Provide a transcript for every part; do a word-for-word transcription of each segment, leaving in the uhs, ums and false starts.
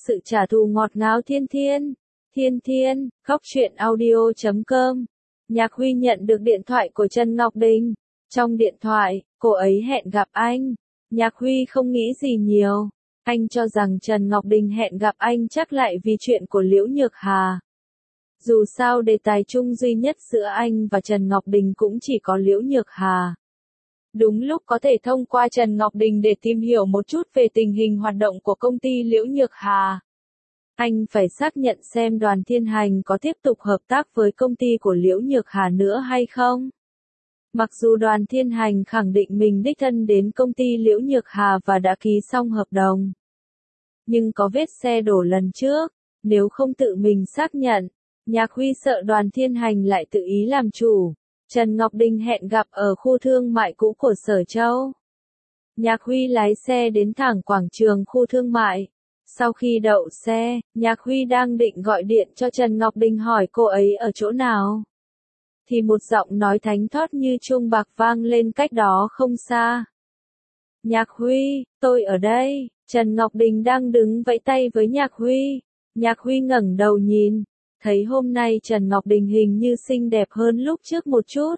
sự trả thù ngọt ngào Thiên Thiên. Thiên Thiên, khóc chuyện audio chấm com. Nhạc Huy nhận được điện thoại của Trần Ngọc Đình. Trong điện thoại, cô ấy hẹn gặp anh. Nhạc Huy không nghĩ gì nhiều. Anh cho rằng Trần Ngọc Đình hẹn gặp anh chắc lại vì chuyện của Liễu Nhược Hà. Dù sao đề tài chung duy nhất giữa anh và Trần Ngọc Đình cũng chỉ có Liễu Nhược Hà. Đúng lúc có thể thông qua Trần Ngọc Đình để tìm hiểu một chút về tình hình hoạt động của công ty Liễu Nhược Hà. Anh phải xác nhận xem Đoàn Thiên Hành có tiếp tục hợp tác với công ty của Liễu Nhược Hà nữa hay không. Mặc dù Đoàn Thiên Hành khẳng định mình đích thân đến công ty Liễu Nhược Hà và đã ký xong hợp đồng. Nhưng có vết xe đổ lần trước, nếu không tự mình xác nhận, Nhạc Huy sợ Đoàn Thiên Hành lại tự ý làm chủ. Trần Ngọc Đình hẹn gặp ở khu thương mại cũ của Sở Châu. Nhạc Huy lái xe đến thẳng quảng trường khu thương mại. Sau khi đậu xe, Nhạc Huy đang định gọi điện cho Trần Ngọc Đình hỏi cô ấy ở chỗ nào. Thì một giọng nói thánh thót như chuông bạc vang lên cách đó không xa. Nhạc Huy, tôi ở đây. Trần Ngọc Đình đang đứng vẫy tay với Nhạc Huy. Nhạc Huy ngẩng đầu nhìn. Thấy hôm nay Trần Ngọc Đình hình như xinh đẹp hơn lúc trước một chút.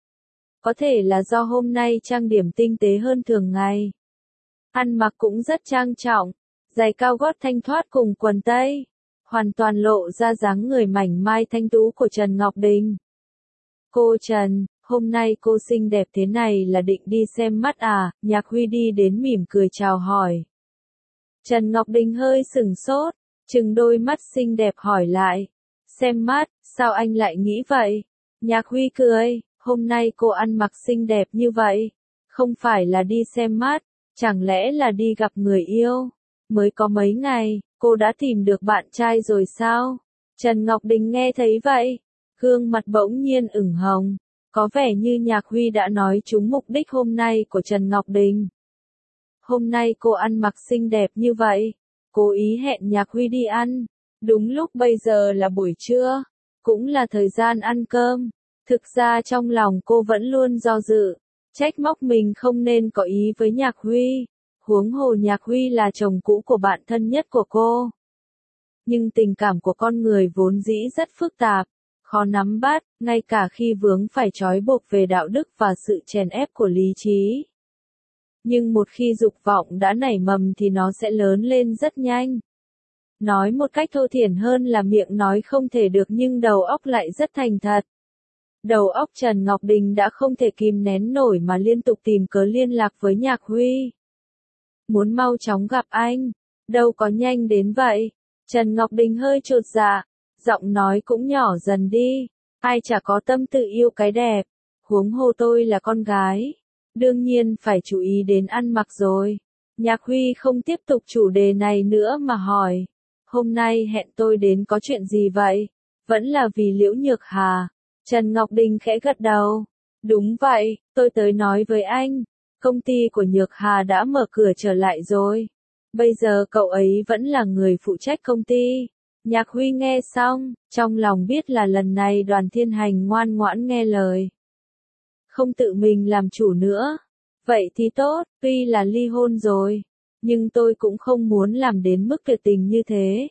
Có thể là do hôm nay trang điểm tinh tế hơn thường ngày. Ăn mặc cũng rất trang trọng. Giày cao gót thanh thoát cùng quần tây. Hoàn toàn lộ ra dáng người mảnh mai thanh tú của Trần Ngọc Đình. Cô Trần, hôm nay cô xinh đẹp thế này là định đi xem mắt à? Nhạc Huy đi đến mỉm cười chào hỏi. Trần Ngọc Đình hơi sửng sốt, trừng đôi mắt xinh đẹp hỏi lại. Xem mắt, sao anh lại nghĩ vậy? Nhạc Huy cười, hôm nay cô ăn mặc xinh đẹp như vậy. Không phải là đi xem mắt, chẳng lẽ là đi gặp người yêu? Mới có mấy ngày, cô đã tìm được bạn trai rồi sao? Trần Ngọc Đình nghe thấy vậy, gương mặt bỗng nhiên ửng hồng. Có vẻ như Nhạc Huy đã nói trúng mục đích hôm nay của Trần Ngọc Đình. Hôm nay cô ăn mặc xinh đẹp như vậy, cố ý hẹn Nhạc Huy đi ăn. Đúng lúc bây giờ là buổi trưa, cũng là thời gian ăn cơm. Thực ra trong lòng cô vẫn luôn do dự, trách móc mình không nên có ý với Nhạc Huy. Huống hồ Nhạc Huy là chồng cũ của bạn thân nhất của cô. Nhưng tình cảm của con người vốn dĩ rất phức tạp, khó nắm bắt, ngay cả khi vướng phải trói buộc về đạo đức và sự chèn ép của lý trí. Nhưng một khi dục vọng đã nảy mầm thì nó sẽ lớn lên rất nhanh. Nói một cách thô thiển hơn là miệng nói không thể được nhưng đầu óc lại rất thành thật. Đầu óc Trần Ngọc Đình đã không thể kìm nén nổi mà liên tục tìm cớ liên lạc với Nhạc Huy. Muốn mau chóng gặp anh, đâu có nhanh đến vậy. Trần Ngọc Đình hơi chột dạ, giọng nói cũng nhỏ dần đi. Ai chả có tâm tự yêu cái đẹp, huống hồ tôi là con gái. Đương nhiên phải chú ý đến ăn mặc rồi. Nhạc Huy không tiếp tục chủ đề này nữa mà hỏi. Hôm nay hẹn tôi đến có chuyện gì vậy? Vẫn là vì Liễu Nhược Hà. Trần Ngọc Đình khẽ gật đầu. Đúng vậy, tôi tới nói với anh. Công ty của Nhược Hà đã mở cửa trở lại rồi. Bây giờ cậu ấy vẫn là người phụ trách công ty. Nhạc Huy nghe xong, trong lòng biết là lần này Đoàn Thiên Hành ngoan ngoãn nghe lời. Không tự mình làm chủ nữa. Vậy thì tốt, tuy là ly hôn rồi. Nhưng tôi cũng không muốn làm đến mức tuyệt tình như thế.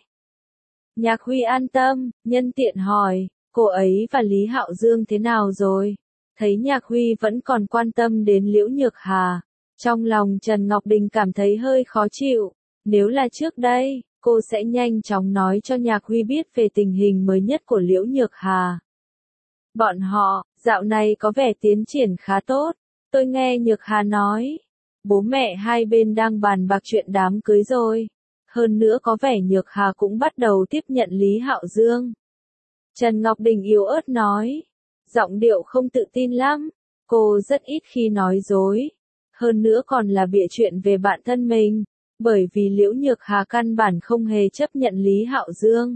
Nhạc Huy an tâm, nhân tiện hỏi, cô ấy và Lý Hạo Dương thế nào rồi? Thấy Nhạc Huy vẫn còn quan tâm đến Liễu Nhược Hà. Trong lòng Trần Ngọc Đình cảm thấy hơi khó chịu. Nếu là trước đây, cô sẽ nhanh chóng nói cho Nhạc Huy biết về tình hình mới nhất của Liễu Nhược Hà. Bọn họ, dạo này có vẻ tiến triển khá tốt. Tôi nghe Nhược Hà nói. Bố mẹ hai bên đang bàn bạc chuyện đám cưới rồi. Hơn nữa có vẻ Nhược Hà cũng bắt đầu tiếp nhận Lý Hạo Dương. Trần Ngọc Đình yếu ớt nói. Giọng điệu không tự tin lắm. Cô rất ít khi nói dối. Hơn nữa còn là bịa chuyện về bạn thân mình. Bởi vì Liễu Nhược Hà căn bản không hề chấp nhận Lý Hạo Dương.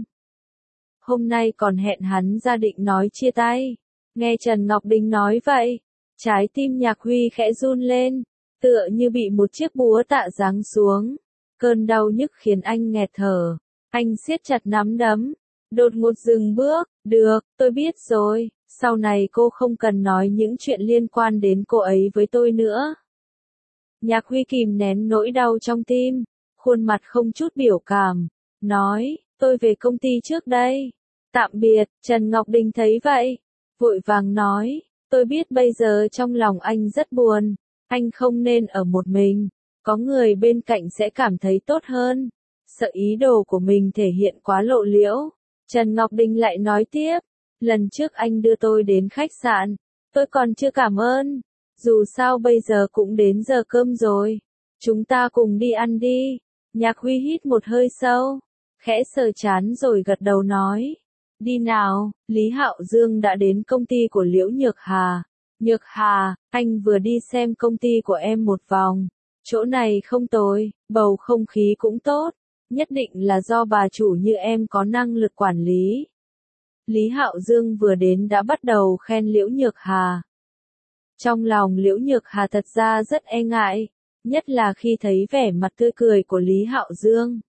Hôm nay còn hẹn hắn ra định nói chia tay. Nghe Trần Ngọc Đình nói vậy. Trái tim Nhạc Huy khẽ run lên. Tựa như bị một chiếc búa tạ giáng xuống. Cơn đau nhức khiến anh nghẹt thở. Anh siết chặt nắm đấm. Đột ngột dừng bước. Được, tôi biết rồi. Sau này cô không cần nói những chuyện liên quan đến cô ấy với tôi nữa. Nhạc Huy kìm nén nỗi đau trong tim. Khuôn mặt không chút biểu cảm. nói, tôi về công ty trước đây. Tạm biệt, Trần Ngọc Đình thấy vậy, vội vàng nói, tôi biết bây giờ trong lòng anh rất buồn, anh không nên ở một mình, có người bên cạnh sẽ cảm thấy tốt hơn. Sợ ý đồ của mình thể hiện quá lộ liễu, Trần Ngọc Đình lại nói tiếp, lần trước anh đưa tôi đến khách sạn, tôi còn chưa cảm ơn, dù sao bây giờ cũng đến giờ cơm rồi, chúng ta cùng đi ăn đi. Nhạc Huy hít một hơi sâu, khẽ sờ chán rồi gật đầu nói, đi nào. Lý Hạo Dương đã đến công ty của Liễu Nhược Hà. Nhược Hà, anh vừa đi xem công ty của em một vòng, chỗ này không tồi, bầu không khí cũng tốt, nhất định là do bà chủ như em có năng lực quản lý. Lý Hạo Dương vừa đến đã bắt đầu khen Liễu Nhược Hà. Trong lòng Liễu Nhược Hà thật ra rất e ngại, nhất là khi thấy vẻ mặt tươi cười của Lý Hạo Dương.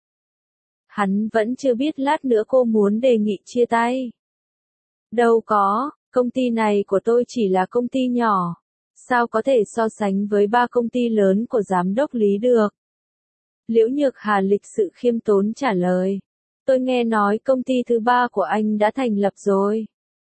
Hắn vẫn chưa biết lát nữa cô muốn đề nghị chia tay. Đâu có, công ty này của tôi chỉ là công ty nhỏ, sao có thể so sánh với ba công ty lớn của giám đốc Lý được. Liễu Nhược Hà lịch sự khiêm tốn trả lời, tôi nghe nói công ty thứ ba của anh đã thành lập rồi.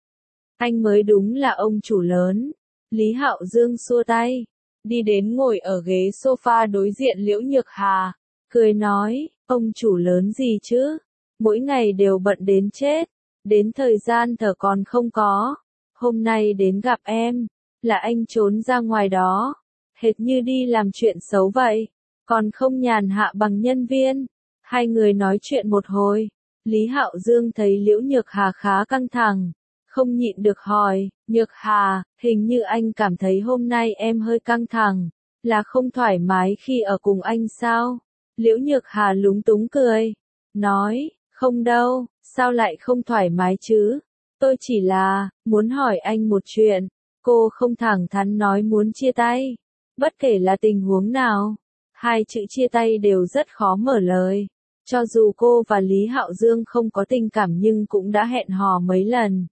Anh mới đúng là ông chủ lớn. Lý Hạo Dương xua tay, đi đến ngồi ở ghế sofa đối diện Liễu Nhược Hà, cười nói, ông chủ lớn gì chứ, mỗi ngày đều bận đến chết, đến thời gian thở còn không có, hôm nay đến gặp em, là anh trốn ra ngoài đó, hệt như đi làm chuyện xấu vậy, còn không nhàn hạ bằng nhân viên. Hai người nói chuyện một hồi, Lý Hạo Dương thấy Liễu Nhược Hà khá căng thẳng, không nhịn được hỏi, Nhược Hà, hình như anh cảm thấy hôm nay em hơi căng thẳng, là không thoải mái khi ở cùng anh sao? Liễu Nhược Hà lúng túng cười, nói, không đâu, sao lại không thoải mái chứ? Tôi chỉ là, muốn hỏi anh một chuyện, cô không thẳng thắn nói muốn chia tay, bất kể là tình huống nào, hai chữ chia tay đều rất khó mở lời. Cho dù cô và Lý Hạo Dương không có tình cảm nhưng cũng đã hẹn hò mấy lần.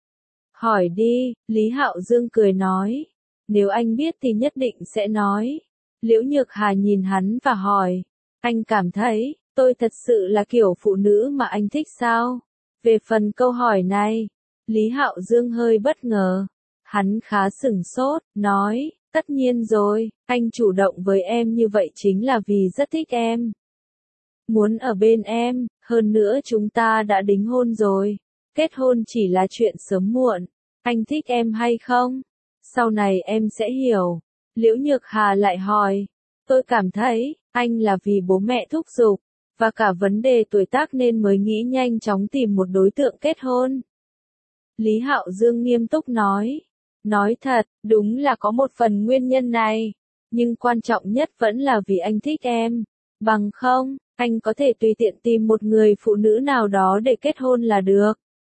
Hỏi đi, Lý Hạo Dương cười nói. Nếu anh biết thì nhất định sẽ nói. Liễu Nhược Hà nhìn hắn và hỏi. Anh cảm thấy, tôi thật sự là kiểu phụ nữ mà anh thích sao? Về phần câu hỏi này, Lý Hạo Dương hơi bất ngờ. Hắn khá sửng sốt, nói, tất nhiên rồi, anh chủ động với em như vậy chính là vì rất thích em. Muốn ở bên em, hơn nữa chúng ta đã đính hôn rồi. Kết hôn chỉ là chuyện sớm muộn. Anh thích em hay không? Sau này em sẽ hiểu. Liễu Nhược Hà lại hỏi. Tôi cảm thấy, anh là vì bố mẹ thúc giục, và cả vấn đề tuổi tác nên mới nghĩ nhanh chóng tìm một đối tượng kết hôn. Lý Hạo Dương nghiêm túc nói. Nói thật, đúng là có một phần nguyên nhân này. Nhưng quan trọng nhất vẫn là vì anh thích em. Bằng không, anh có thể tùy tiện tìm một người phụ nữ nào đó để kết hôn là được.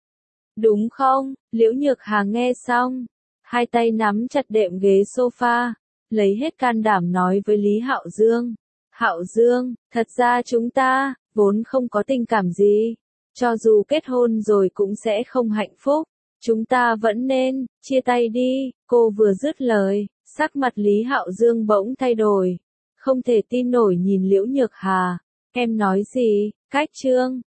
Đúng không? Liễu Nhược Hà nghe xong, hai tay nắm chặt đệm ghế sofa, lấy hết can đảm nói với Lý Hạo Dương. Hạo Dương, thật ra chúng ta, vốn không có tình cảm gì. Cho dù kết hôn rồi cũng sẽ không hạnh phúc. Chúng ta vẫn nên, chia tay đi. Cô vừa dứt lời, sắc mặt Lý Hạo Dương bỗng thay đổi. Không thể tin nổi nhìn Liễu Nhược Hà. Em nói gì? Cách chương